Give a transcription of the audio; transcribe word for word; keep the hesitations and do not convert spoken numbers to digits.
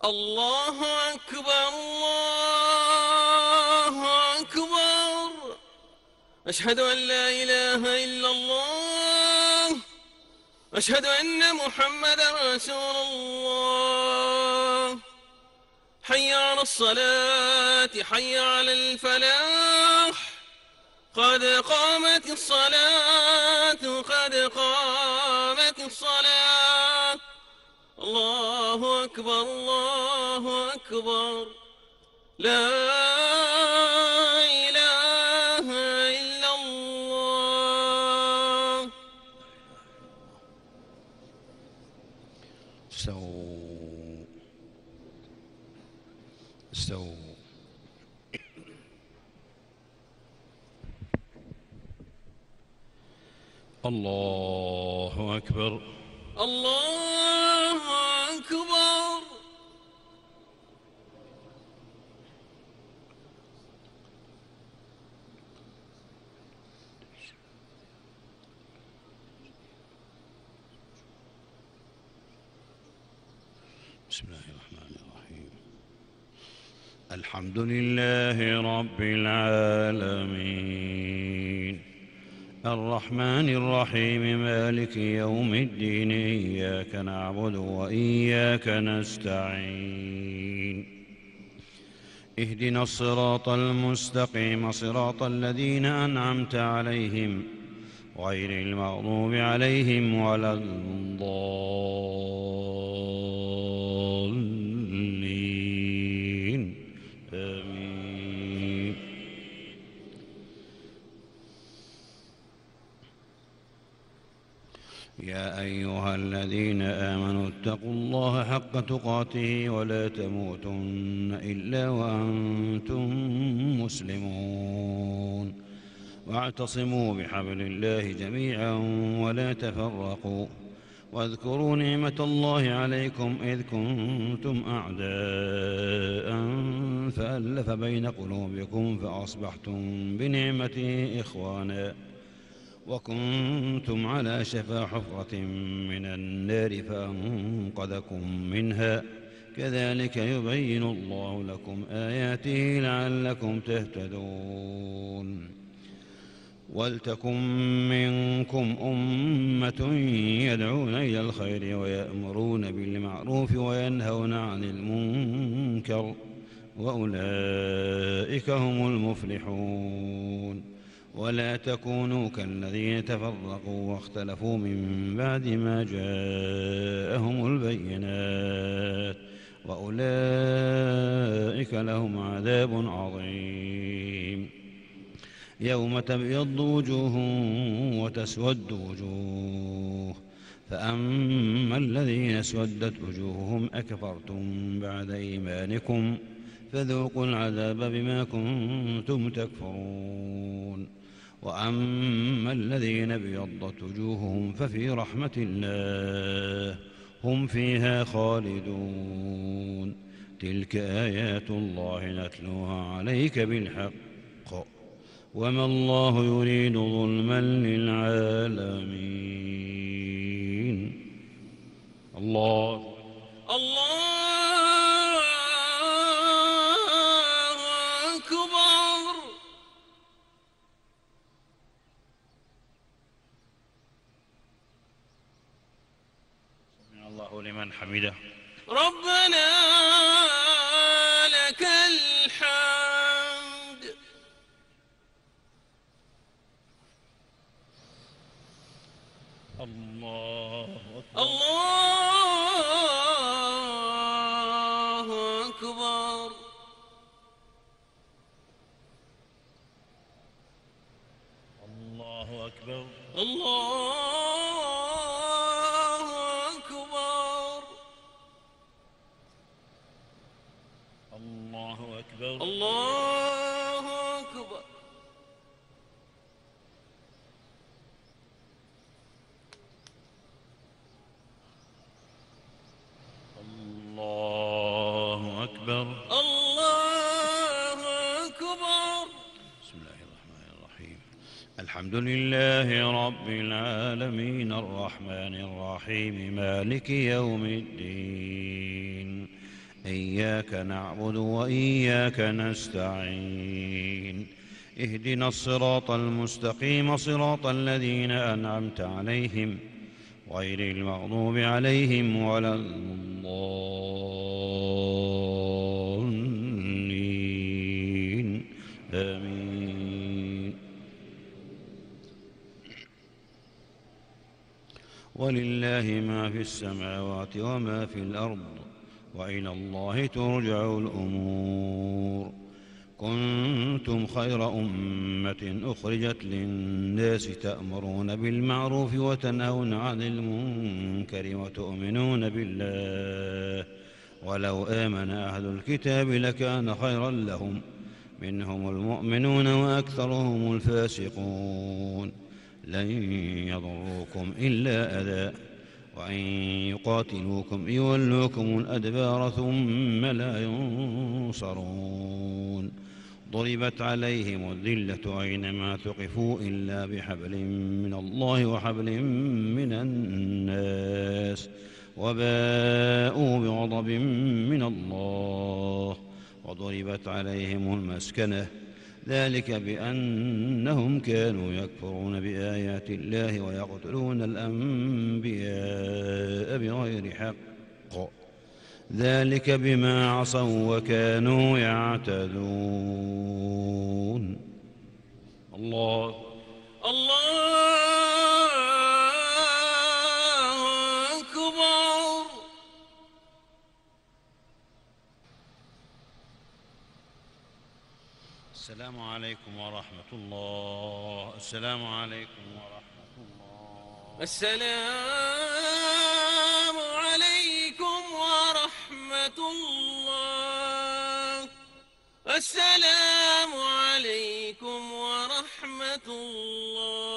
الله أكبر الله أكبر. أشهد أن لا إله إلا الله. أشهد أن محمدا رسول الله. حي على الصلاة حي على الفلاح. قد قامت الصلاة قد قامت الصلاة. الله أكبر الله أكبر. لا إله إلا الله. استووا استووا. الله أكبر الله أكبر. بسم الله الرحمن الرحيم. الحمد لله رب العالمين الرحمن الرحيم مالك يوم الدين إياك نعبد وإياك نستعين اهدنا الصراط المستقيم صراط الذين أنعمت عليهم غير المغضوب عليهم ولا الضالين آمين. يا أيها الذين آمنوا اتقوا الله حق تقاته ولا تموتن إلا وأنتم مسلمون واعتصموا بحبل الله جميعا ولا تفرقوا واذكروا نعمة الله عليكم إذ كنتم أعداء فألف بين قلوبكم فأصبحتم بنعمته إخوانا وكنتم على شفا حفرة من النار فأنقذكم منها كذلك يبين الله لكم آياته لعلكم تهتدون. ولتكن منكم أمة يدعون إلى الخير ويأمرون بالمعروف وينهون عن المنكر وأولئك هم المفلحون. ولا تكونوا كالذين تفرقوا واختلفوا من بعد ما جاءهم البينات وأولئك لهم عذاب عظيم. يوم تبيض وجوه وتسود وجوه فأما الذين اسودت وجوههم أكفرتم بعد إيمانكم فذوقوا العذاب بما كنتم تكفرون. وأما الذين ابيضت وجوههم ففي رحمة الله هم فيها خالدون. تلك آيات الله نتلوها عليك بالحق وما الله يريد ظلما للعالمين. الله الله أكبر. سمع الله لمن حمده. ربنا لك الحمد. الله أكبر. الله أكبر. الله أكبر. الله أكبر. الله أكبر. الله أكبر. الله أكبر. الله أكبر. بسم الله الرحمن الرحيم. الحمد لله رب العالمين الرحمن الرحيم مالك يوم الدين إياك نعبد وإياك نستعين اهدنا الصراط المستقيم صراط الذين أنعمت عليهم غير المغضوب عليهم ولا الضالين آمين. ولله ما في السماوات وما في الأرض وإلى الله ترجع الأمور. كنتم خير أمة أخرجت للناس تأمرون بالمعروف وتنهون عن المنكر وتؤمنون بالله ولو آمن أهل الكتاب لكان خيرا لهم منهم المؤمنون وأكثرهم الفاسقون. لن يضروكم إلا أذى وإن يقاتلوكم يولوكم الأدبار ثم لا ينصرون. ضربت عليهم الذلة أينما ثقفوا إلا بحبل من الله وحبل من الناس وباءوا بغضب من الله وضربت عليهم المسكنة ذلك بأنهم كانوا يكفرون بآيات الله ويقتلون الأنبياء بغير حق ذلك بما عصوا وكانوا يعتدون. الله الله أكبر. السلام عليكم ورحمة الله. السلام عليكم ورحمة الله. السلام عليكم ورحمة الله. السلام عليكم ورحمة الله.